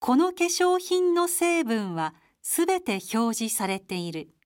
この化粧品の成分はすべて表示されている。